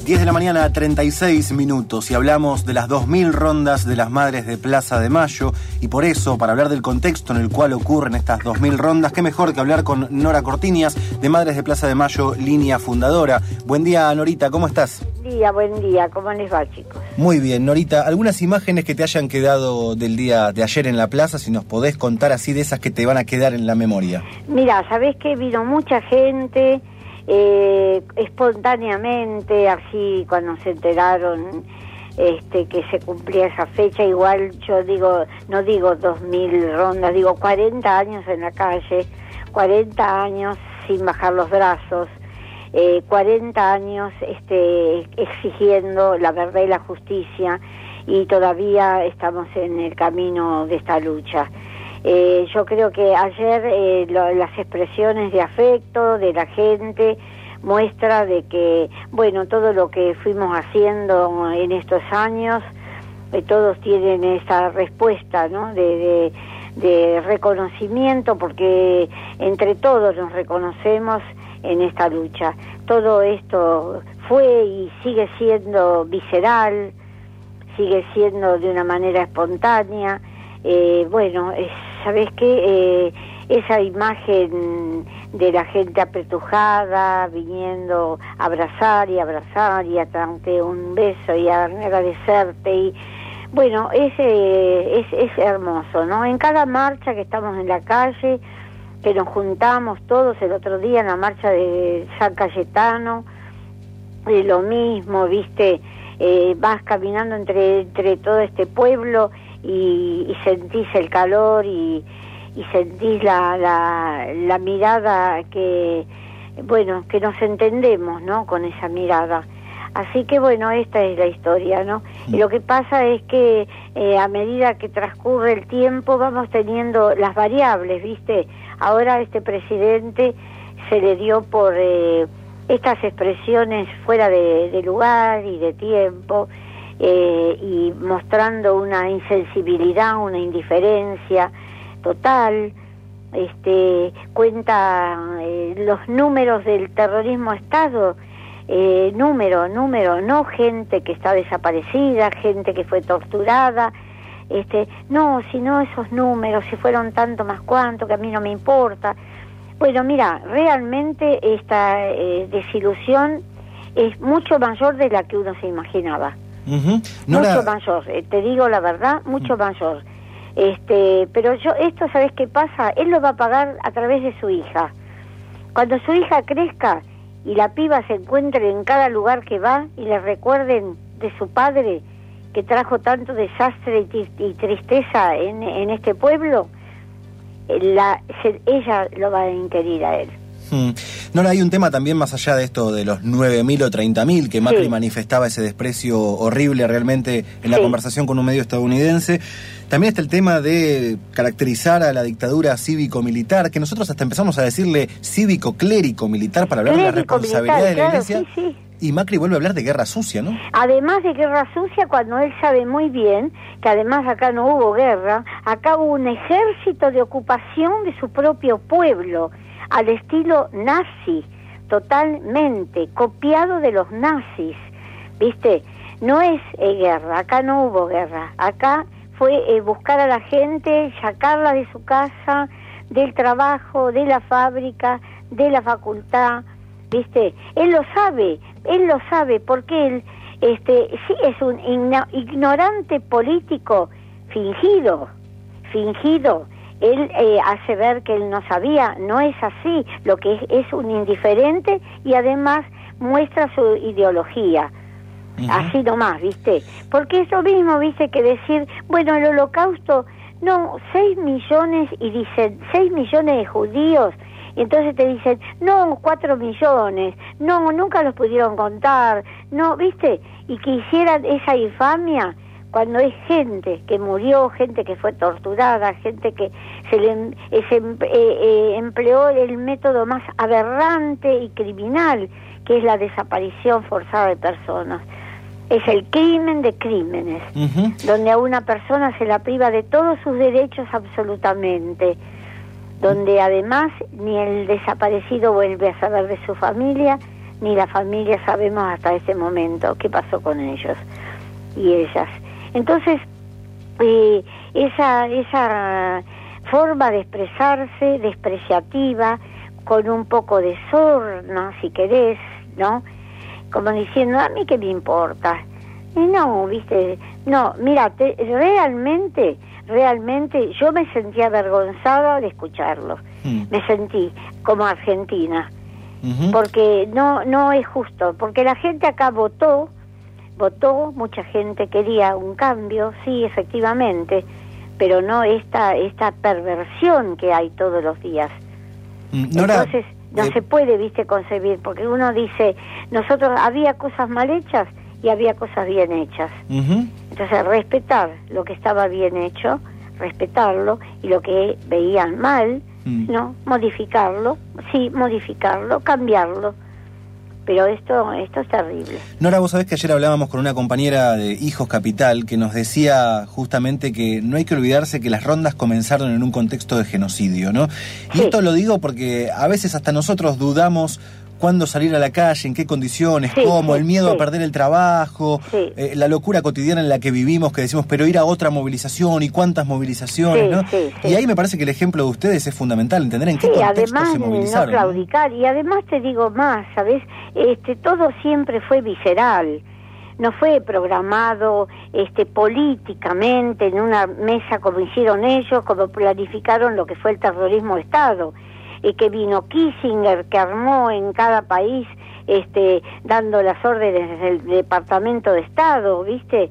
10 de la mañana, 36 minutos, y hablamos de las 2000 rondas de las Madres de Plaza de Mayo, y por eso, para hablar del contexto en el cual ocurren estas 2000 rondas, qué mejor que hablar con Nora Cortiñas, de Madres de Plaza de Mayo, línea fundadora. Buen día, Norita, ¿cómo estás? Buen día, ¿cómo les va, chicos? Muy bien, Norita, algunas imágenes que te hayan quedado del día de ayer en la plaza, si nos podés contar así de esas que te van a quedar en la memoria. Mira, ¿sabés qué? Vino mucha gente, espontáneamente, así cuando se enteraron que se cumplía esa fecha. Igual yo digo, no digo 2000 rondas, digo 40 años en la calle, 40 años sin bajar los brazos, 40 años exigiendo la verdad y la justicia, y todavía estamos en el camino de esta lucha. Yo creo que ayer las expresiones de afecto de la gente muestra de que, bueno, todo lo que fuimos haciendo en estos años, todos tienen esa respuesta, ¿no? de reconocimiento, porque entre todos nos reconocemos en esta lucha. Todo esto fue y sigue siendo visceral, sigue siendo de una manera espontánea. Bueno, ¿sabés qué? Esa imagen de la gente apretujada, viniendo a abrazar y a darte un beso y a agradecerte, y bueno, es hermoso, ¿no? En cada marcha que estamos en la calle, que nos juntamos todos, el otro día en la marcha de San Cayetano, lo mismo, ¿viste? Vas caminando entre todo este pueblo y sentís el calor y sentís la mirada que, bueno, que nos entendemos, ¿no? Con esa mirada. Así que, bueno, esta es la historia, ¿no? Y lo que pasa es que a medida que transcurre el tiempo vamos teniendo las variables, ¿viste? Ahora este presidente se le dio por estas expresiones fuera de lugar y de tiempo, y mostrando una insensibilidad, una indiferencia total. Cuenta los números del terrorismo Estado, número, no gente que está desaparecida, gente que fue torturada, no, sino esos números, si fueron tanto más cuanto, que a mí no me importa. Bueno, mira, realmente esta desilusión es mucho mayor de la que uno se imaginaba. Mucho mayor, te digo la verdad, mucho mayor. Pero esto, ¿sabes qué pasa? Él lo va a pagar a través de su hija. Cuando su hija crezca y la piba se encuentre en cada lugar que va y le recuerden de su padre, que trajo tanto desastre y tristeza en este pueblo, ella lo va a inquirir a él. No, hay un tema también más allá de esto de los 9.000 o 30.000 que Macri manifestaba ese desprecio horrible realmente en la conversación con un medio estadounidense. También está el tema de caracterizar a la dictadura cívico-militar, que nosotros hasta empezamos a decirle cívico-clérico-militar para hablar de la responsabilidad de la Iglesia. Sí. Y Macri vuelve a hablar de guerra sucia, ¿no? Además de guerra sucia, cuando él sabe muy bien que además acá no hubo guerra, acá hubo un ejército de ocupación de su propio pueblo, al estilo nazi, totalmente, copiado de los nazis, ¿viste? No es guerra, acá no hubo guerra, acá fue buscar a la gente, sacarla de su casa, del trabajo, de la fábrica, de la facultad, ¿viste? Él lo sabe, porque él sí es un ignorante político fingido. Él hace ver que él no sabía, no es así, lo que es un indiferente, y además muestra su ideología. Así nomás, ¿viste? Porque es lo mismo, ¿viste? Que decir, bueno, el holocausto, no, 6 millones, y dicen 6 millones de judíos, y entonces te dicen, no, 4 millones, no, nunca los pudieron contar, no, ¿viste? Y que hicieran esa infamia, cuando es gente que murió, gente que fue torturada, gente que se empleó el método más aberrante y criminal, que es la desaparición forzada de personas. Es el crimen de crímenes, donde a una persona se la priva de todos sus derechos absolutamente, donde además ni el desaparecido vuelve a saber de su familia, ni la familia sabemos hasta ese momento qué pasó con ellos y ellas. Entonces, esa forma de expresarse, despreciativa, con un poco de sorna, si querés, ¿no? Como diciendo, a mí qué me importa. Y no, viste, no, mira, realmente yo me sentí avergonzada de escucharlo. Me sentí como argentina, porque no es justo, porque la gente acá votó, mucha gente quería un cambio, sí, efectivamente, pero no esta perversión que hay todos los días. Nora, entonces no se puede, viste, concebir, porque uno dice, nosotros había cosas mal hechas y había cosas bien hechas. Entonces respetar lo que estaba bien hecho, respetarlo, y lo que veían mal, no, modificarlo, cambiarlo. Pero esto es terrible. Nora, vos sabés que ayer hablábamos con una compañera de Hijos Capital que nos decía justamente que no hay que olvidarse que las rondas comenzaron en un contexto de genocidio, ¿no? Y esto lo digo porque a veces hasta nosotros dudamos cuándo salir a la calle, en qué condiciones, cómo, el miedo a perder el trabajo, la locura cotidiana en la que vivimos, que decimos, pero ir a otra movilización y cuántas movilizaciones, ¿no? Y ahí me parece que el ejemplo de ustedes es fundamental, entender en qué contexto se movilizaron. No claudicar, y además te digo más, ¿sabes? Todo siempre fue visceral, no fue programado políticamente en una mesa como hicieron ellos, como planificaron lo que fue el terrorismo de Estado. Que vino Kissinger, que armó en cada país, dando las órdenes del Departamento de Estado, ¿viste?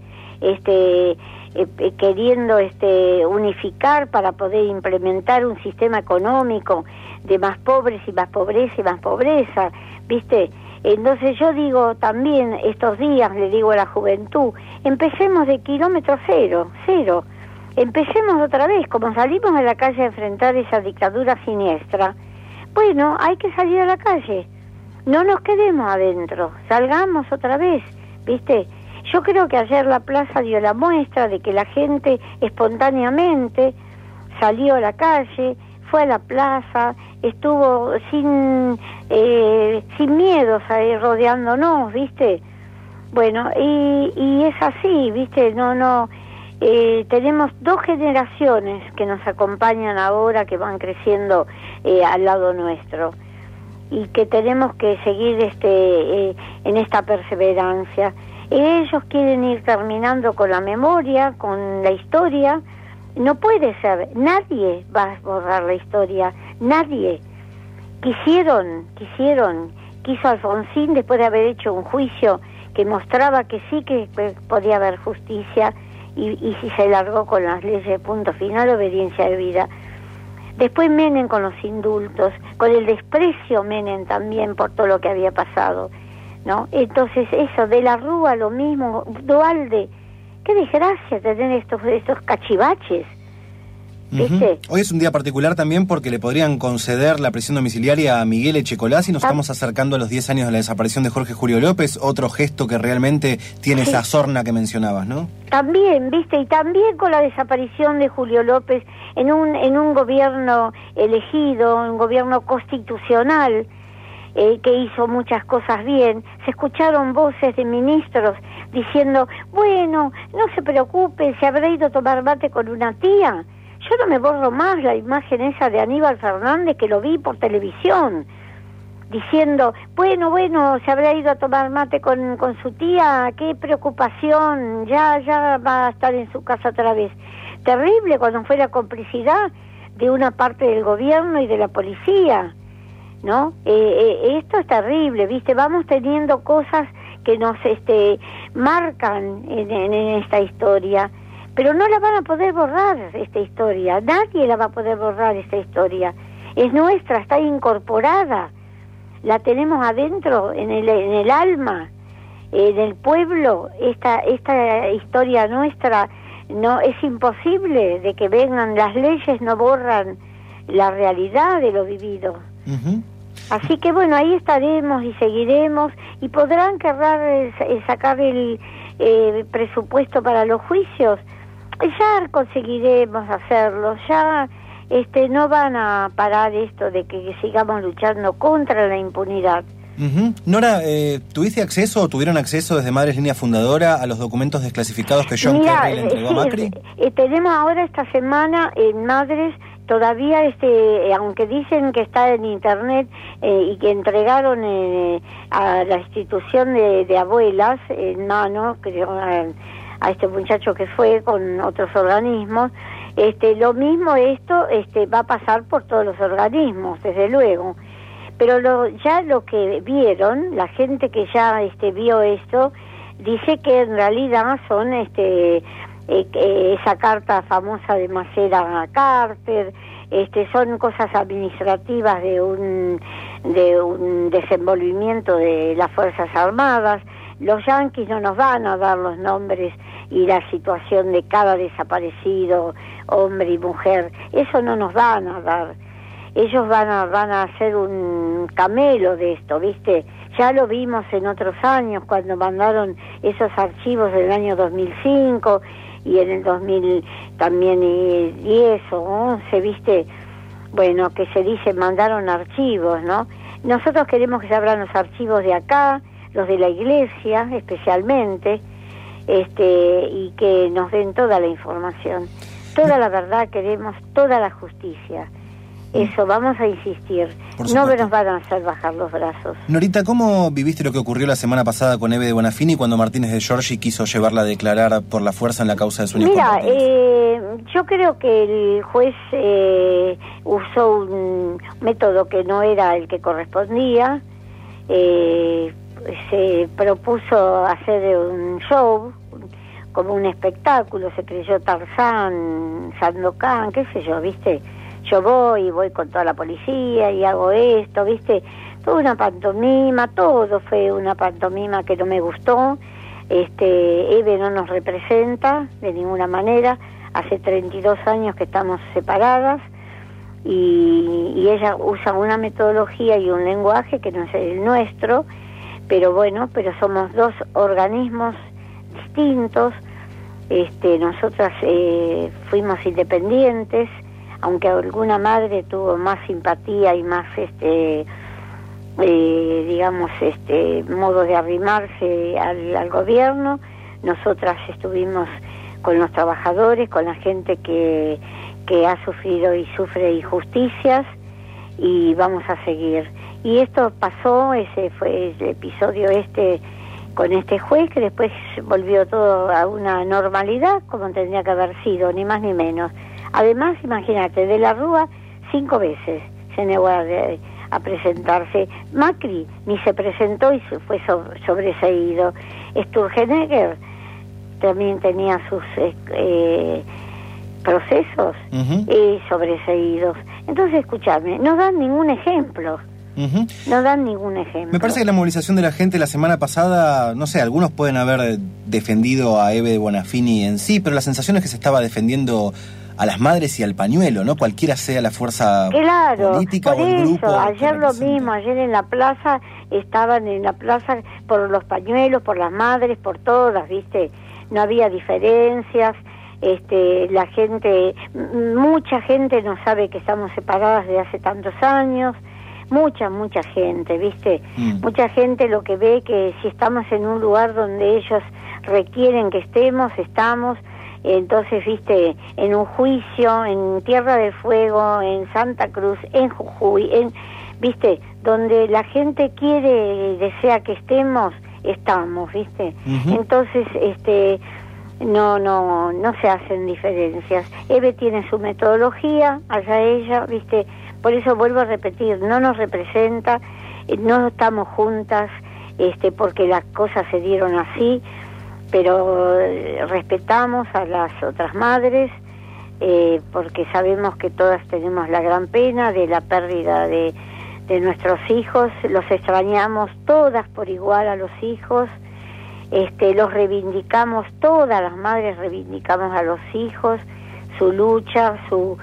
Queriendo unificar para poder implementar un sistema económico de más pobres y más pobreza y más pobreza, ¿viste? Entonces yo digo también, estos días le digo a la juventud, empecemos de kilómetro cero. Empecemos otra vez, como salimos a la calle a enfrentar esa dictadura siniestra. Bueno, hay que salir a la calle, no nos quedemos adentro, salgamos otra vez, ¿viste? Yo creo que ayer la plaza dio la muestra de que la gente espontáneamente salió a la calle, fue a la plaza, estuvo sin miedos ahí rodeándonos, ¿viste? Bueno, y es así, ¿viste? Tenemos 2 generaciones que nos acompañan ahora, que van creciendo al lado nuestro, y que tenemos que seguir en esta perseverancia. Ellos quieren ir terminando con la memoria, con la historia. No puede ser, nadie va a borrar la historia, nadie. Quiso Alfonsín, después de haber hecho un juicio que mostraba que sí que podía haber justicia, y si se largó con las leyes, punto final, obediencia de vida. Después Menem con los indultos, con el desprecio Menem también por todo lo que había pasado, ¿no? Entonces eso, de la Rúa lo mismo, Duhalde, qué desgracia tener estos cachivaches, ¿viste? Hoy es un día particular también porque le podrían conceder la prisión domiciliaria a Miguel Echecolás y nos estamos acercando a los 10 años de la desaparición de Jorge Julio López, otro gesto que realmente tiene esa sorna que mencionabas, ¿no? También, ¿viste? Y también con la desaparición de Julio López en un gobierno elegido, un gobierno constitucional, que hizo muchas cosas bien. Se escucharon voces de ministros diciendo, bueno, no se preocupe, se habrá ido a tomar mate con una tía. Yo no me borro más la imagen esa de Aníbal Fernández, que lo vi por televisión, diciendo, bueno, se habrá ido a tomar mate con su tía, qué preocupación, ya va a estar en su casa otra vez. Terrible cuando fue la complicidad de una parte del gobierno y de la policía, ¿no? Esto es terrible, ¿viste? Vamos teniendo cosas que nos marcan en esta historia, pero no la van a poder borrar esta historia, nadie la va a poder borrar esta historia, es nuestra, está incorporada, la tenemos adentro, en el alma, en el pueblo, esta historia nuestra. No, es imposible de que vengan las leyes, no borran la realidad de lo vivido. Así que bueno, ahí estaremos y seguiremos, y podrán querrá sacar el presupuesto para los juicios. Ya conseguiremos hacerlo, ya no van a parar esto de que sigamos luchando contra la impunidad. Nora, ¿tuviste acceso o tuvieron acceso desde Madres Línea Fundadora a los documentos desclasificados que John Kerry le entregó a Macri? Tenemos ahora esta semana en Madres todavía, aunque dicen que está en internet y que entregaron a la institución de abuelas en mano, creo, a este muchacho que fue con otros organismos, lo mismo esto va a pasar por todos los organismos, desde luego. Pero ya lo que vieron, la gente que ya vio esto, dice que en realidad son esa carta famosa de Macera Carter, son cosas administrativas de un desenvolvimiento de las Fuerzas Armadas. Los yanquis no nos van a dar los nombres y la situación de cada desaparecido, hombre y mujer, eso no nos van a dar. Ellos van a hacer un camelo de esto, ¿viste? Ya lo vimos en otros años cuando mandaron esos archivos del año 2005 y en el 2000 también y eso, 11, ¿viste? Bueno, que se dice mandaron archivos, ¿no? Nosotros queremos que se abran los archivos de acá, los de la iglesia especialmente, y que nos den toda la información, toda la verdad queremos, toda la justicia. Eso, vamos a insistir. No nos van a hacer bajar los brazos. Norita, ¿cómo viviste lo que ocurrió la semana pasada con Eve de Bonafini cuando Martínez de Giorgi quiso llevarla a declarar por la fuerza en la causa de su hijo? Mira, yo creo que el juez usó un método que no era el que correspondía. Se propuso hacer un show, como un espectáculo, se creyó Tarzán, Sandokan, qué sé yo, ¿viste? Yo voy con toda la policía y hago esto, ¿viste? Toda una pantomima, todo fue una pantomima que no me gustó. Eve no nos representa de ninguna manera, hace 32 años que estamos separadas y ella usa una metodología y un lenguaje que no es el nuestro, pero bueno, pero somos dos organismos distintos. Nosotras fuimos independientes, aunque alguna madre tuvo más simpatía y más modo de arrimarse al gobierno, nosotras estuvimos con los trabajadores, con la gente que ha sufrido y sufre injusticias, y vamos a seguir. Y esto pasó, ese fue el episodio con este juez, que después volvió todo a una normalidad como tendría que haber sido, ni más ni menos. Además, imagínate, de la Rúa 5 veces se negó a presentarse. Macri ni se presentó y fue sobreseído. Sturzenegger también tenía sus procesos sobreseídos. Entonces, escúchame, no dan ningún ejemplo. No dan ningún ejemplo. Me parece que la movilización de la gente la semana pasada, no sé, algunos pueden haber defendido a Eve de Bonafini en sí, pero la sensación es que se estaba defendiendo a las madres y al pañuelo, ¿no? Cualquiera sea la fuerza política o el grupo. Ayer lo mismo, ayer en la plaza, estaban en la plaza por los pañuelos, por las madres, por todas, ¿viste? No había diferencias. La gente, mucha gente no sabe que estamos separadas de hace tantos años. Mucha gente, ¿viste? Mucha gente lo que ve que si estamos en un lugar donde ellos requieren que estemos, estamos. Entonces, ¿viste? En un juicio, en Tierra del Fuego, en Santa Cruz, en Jujuy, ¿viste? Donde la gente quiere, desea que estemos, estamos, ¿viste? Entonces, no se hacen diferencias. Eve tiene su metodología, allá ella, ¿viste? Por eso vuelvo a repetir, no nos representa, no estamos juntas, porque las cosas se dieron así, pero respetamos a las otras madres, porque sabemos que todas tenemos la gran pena de la pérdida de nuestros hijos, los extrañamos todas por igual a los hijos, los reivindicamos, todas las madres reivindicamos a los hijos, su lucha, su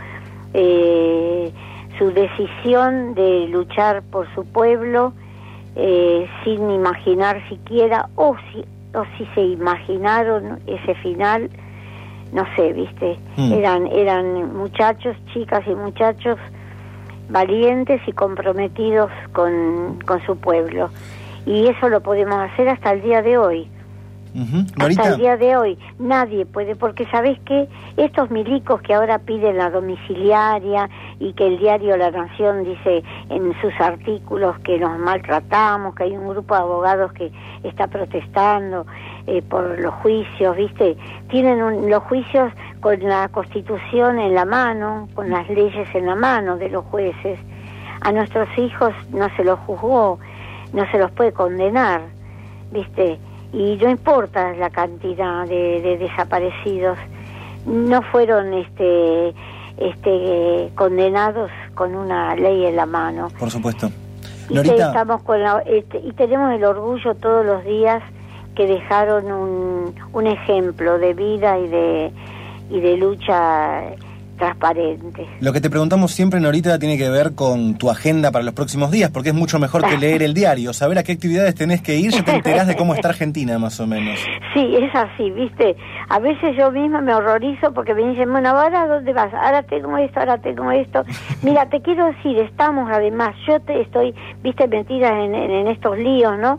decisión de luchar por su pueblo, sin imaginar siquiera, o si se imaginaron ese final, no sé, ¿viste? Eran muchachos, chicas y muchachos valientes y comprometidos con su pueblo. Y eso lo podemos hacer hasta el día de hoy. Hasta el día de hoy nadie puede, porque sabés que estos milicos que ahora piden la domiciliaria y que el diario La Nación dice en sus artículos que nos maltratamos, que hay un grupo de abogados que está protestando por los juicios, ¿viste? Tienen los juicios con la Constitución en la mano, con las leyes en la mano de los jueces. A nuestros hijos no se los juzgó, no se los puede condenar, ¿viste? Y no importa la cantidad de desaparecidos, no fueron condenados con una ley en la mano. Por supuesto. Norita, estamos y tenemos el orgullo todos los días que dejaron un ejemplo de vida y de lucha transparente. Lo que te preguntamos siempre, Norita, tiene que ver con tu agenda para los próximos días, porque es mucho mejor que leer el diario, saber a qué actividades tenés que ir, ya te enterás de cómo está Argentina, más o menos. Sí, es así, ¿viste? A veces yo misma me horrorizo porque me dicen, bueno, ¿ahora dónde vas? Ahora tengo esto. Mira, te quiero decir, estamos además, estoy, ¿viste? Metidas en estos líos, ¿no?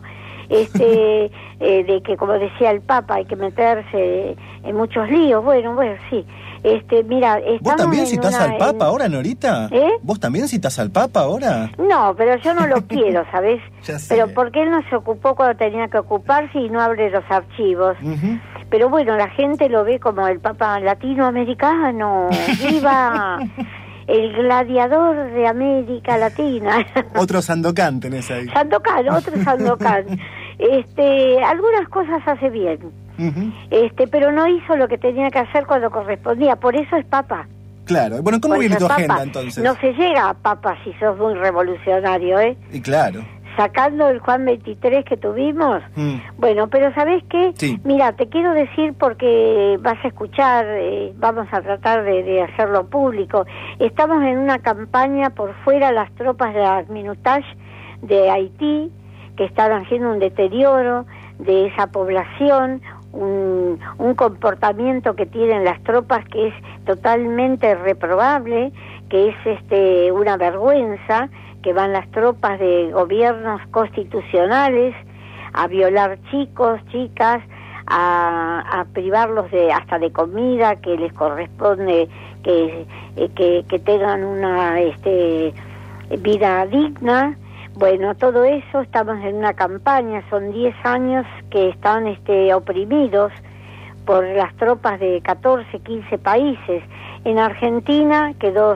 De que, como decía el Papa, hay que meterse en muchos líos. Bueno, sí. Mira, ¿vos también citás al Papa ahora, Norita? ¿Vos también citás al Papa ahora? No, pero yo no lo quiero, ¿sabés? Ya sé. Pero porque él no se ocupó cuando tenía que ocuparse y no abre los archivos. Pero bueno, la gente lo ve como el Papa latinoamericano. ¡Viva! El gladiador de América Latina. Otro Sandokan tenés ahí. Otro Sandokan. Algunas cosas hace bien. Pero no hizo lo que tenía que hacer cuando correspondía, por eso es Papa. Claro, bueno, ¿cómo viene tu agenda entonces? No se llega a Papa si sos muy revolucionario, Y claro. Sacando el Juan 23 que tuvimos. Bueno, pero ¿sabés qué? Sí. Mira, te quiero decir porque vas a escuchar, vamos a tratar de hacerlo público. Estamos en una campaña por fuera, las tropas de la Minutage de Haití, que están haciendo un deterioro de esa población, un comportamiento que tienen las tropas que es totalmente reprobable, que es una vergüenza, que van las tropas de gobiernos constitucionales a violar chicos, chicas, a privarlos hasta de comida que les corresponde, que tengan una vida digna. Bueno, todo eso, estamos en una campaña, son 10 años que están oprimidos por las tropas de 14, 15 países. En Argentina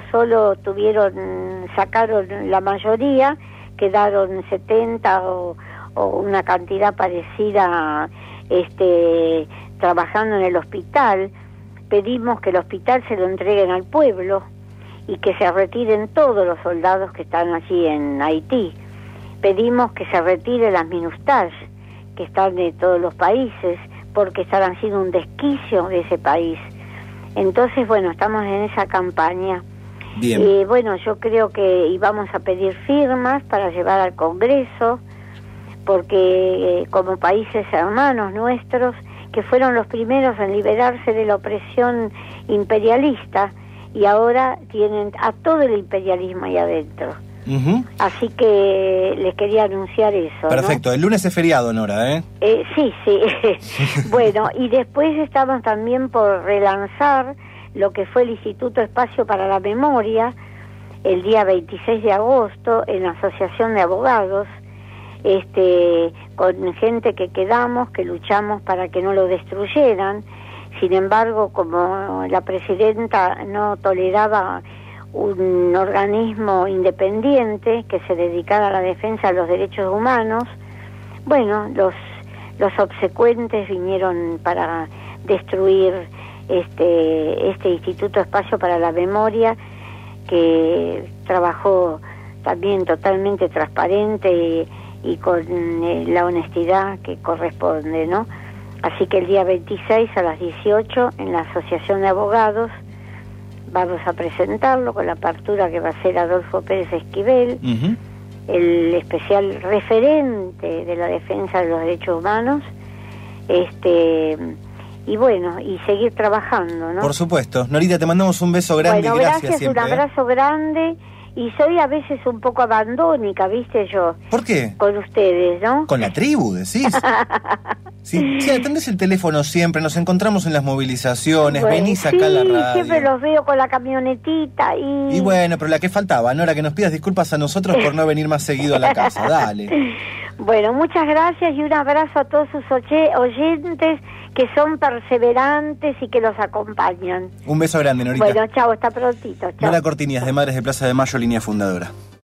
sacaron la mayoría, quedaron 70 o una cantidad parecida trabajando en el hospital. Pedimos que el hospital se lo entreguen al pueblo y que se retiren todos los soldados que están allí en Haití. Pedimos que se retire las Minutage, que están de todos los países, porque están haciendo un desquicio de ese país. Entonces, bueno, estamos en esa campaña. Bien. Bueno, yo creo que íbamos a pedir firmas para llevar al Congreso, porque como países hermanos nuestros, que fueron los primeros en liberarse de la opresión imperialista, y ahora tienen a todo el imperialismo ahí adentro. Así que les quería anunciar eso. Perfecto, ¿no? El lunes es feriado, Nora, Sí. Bueno, y después estamos también por relanzar lo que fue el Instituto Espacio para la Memoria, el día 26 de agosto, en la Asociación de Abogados, con gente que quedamos, que luchamos para que no lo destruyeran. Sin embargo, como la presidenta no toleraba un organismo independiente que se dedicara a la defensa de los derechos humanos, bueno, los obsecuentes vinieron para destruir este Instituto Espacio para la Memoria, que trabajó también totalmente transparente y con la honestidad que corresponde, ¿no? Así que el día 26 a las 18 en la Asociación de Abogados vamos a presentarlo con la apertura que va a ser Adolfo Pérez Esquivel, el especial referente de la defensa de los derechos humanos, y bueno, y seguir trabajando, ¿no? Por supuesto. Norita, te mandamos un beso grande y gracias siempre. Un abrazo grande Y soy a veces un poco abandónica, ¿viste? Yo. ¿Por qué? Con ustedes, ¿no? Con la tribu, decís. Sí, atendés el teléfono siempre, nos encontramos en las movilizaciones, Bueno, venís acá a la radio. Siempre los veo con la camionetita Y bueno, pero la que faltaba, Nora, que nos pidas disculpas a nosotros por no venir más seguido a la casa, dale. Bueno, muchas gracias y un abrazo a todos sus oyentes que son perseverantes y que los acompañan. Un beso grande, Norita. Bueno, chao, hasta prontito. Chao. Nora Cortiñas, de Madres de Plaza de Mayo, línea fundadora.